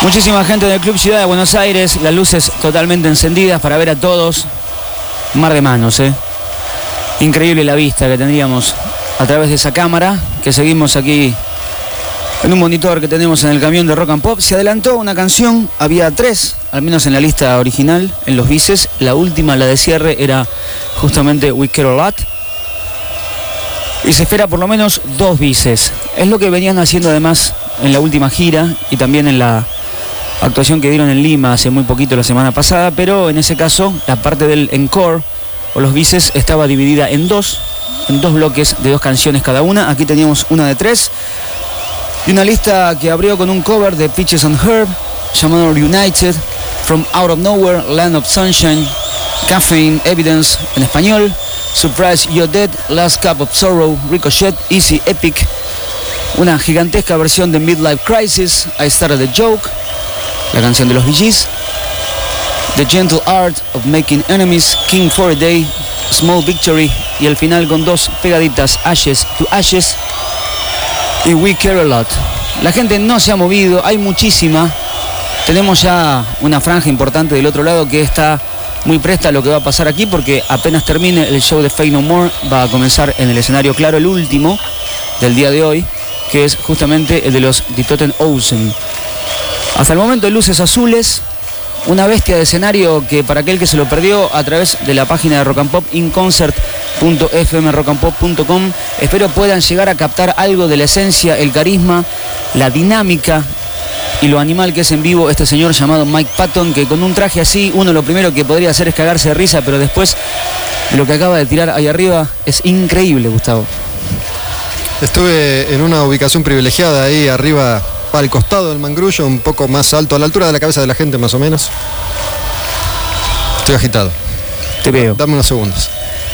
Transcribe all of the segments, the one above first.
Muchísima gente del Club Ciudad de Buenos Aires, las luces totalmente encendidas para ver a todos. Mar de manos, Increíble la vista que tendríamos a través de esa cámara que seguimos aquí en un monitor que tenemos en el camión de Rock and Pop. Se adelantó una canción, había 3, al menos en la lista original, en los bises. La última, la de cierre, era justamente We Care a Lot. Y se espera por lo menos 2 bises. Es lo que venían haciendo además en la última gira y también en la actuación que dieron en Lima hace muy poquito, la semana pasada, pero en ese caso la parte del encore o los bises estaba dividida en dos bloques de 2 canciones cada una. Aquí teníamos una de 3 y una lista que abrió con un cover de Peaches and Herb llamado Reunited, From Out of Nowhere, Land of Sunshine, Caffeine, Evidence en español, Surprise You're Dead, Last Cup of Sorrow, Ricochet, Easy Epic, una gigantesca versión de Midlife Crisis, I Started a Joke, la canción de los Bee Gees, The Gentle Art of Making Enemies, King for a Day, Small Victory, y el final con 2 pegaditas, Ashes to Ashes y We Care a Lot. La gente no se ha movido, hay muchísima. Tenemos ya una franja importante del otro lado que está muy presta a lo que va a pasar aquí, porque apenas termine el show de Faith No More va a comenzar en el escenario claro el último del día de hoy, que es justamente el de los Die Toten Hosen. Hasta el momento luces azules, una bestia de escenario que para aquel que se lo perdió a través de la página de Rock and Pop, inconcert.fmrockandpop.com, espero puedan llegar a captar algo de la esencia, el carisma, la dinámica y lo animal que es en vivo este señor llamado Mike Patton, que con un traje así, uno lo primero que podría hacer es cagarse de risa, pero después de lo que acaba de tirar ahí arriba es increíble, Gustavo. Estuve en una ubicación privilegiada ahí arriba, al costado del mangrullo, un poco más alto, a la altura de la cabeza de la gente más o menos. Estoy agitado. Te veo. Dame unos segundos.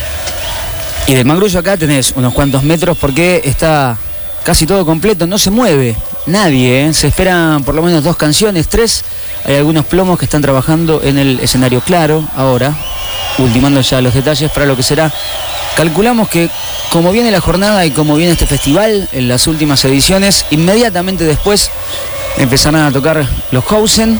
Y del mangrullo acá tenés unos cuantos metros porque está casi todo completo, no se mueve nadie, Se esperan por lo menos 2 canciones, 3. Hay algunos plomos que están trabajando en el escenario claro ahora, ultimando ya los detalles para lo que será. Calculamos que como viene la jornada y como viene este festival en las últimas ediciones, inmediatamente después empezarán a tocar los Hosen.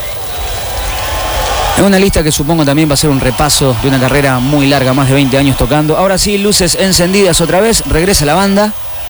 Es una lista que supongo también va a ser un repaso de una carrera muy larga, más de 20 años tocando. Ahora sí, luces encendidas otra vez, regresa la banda.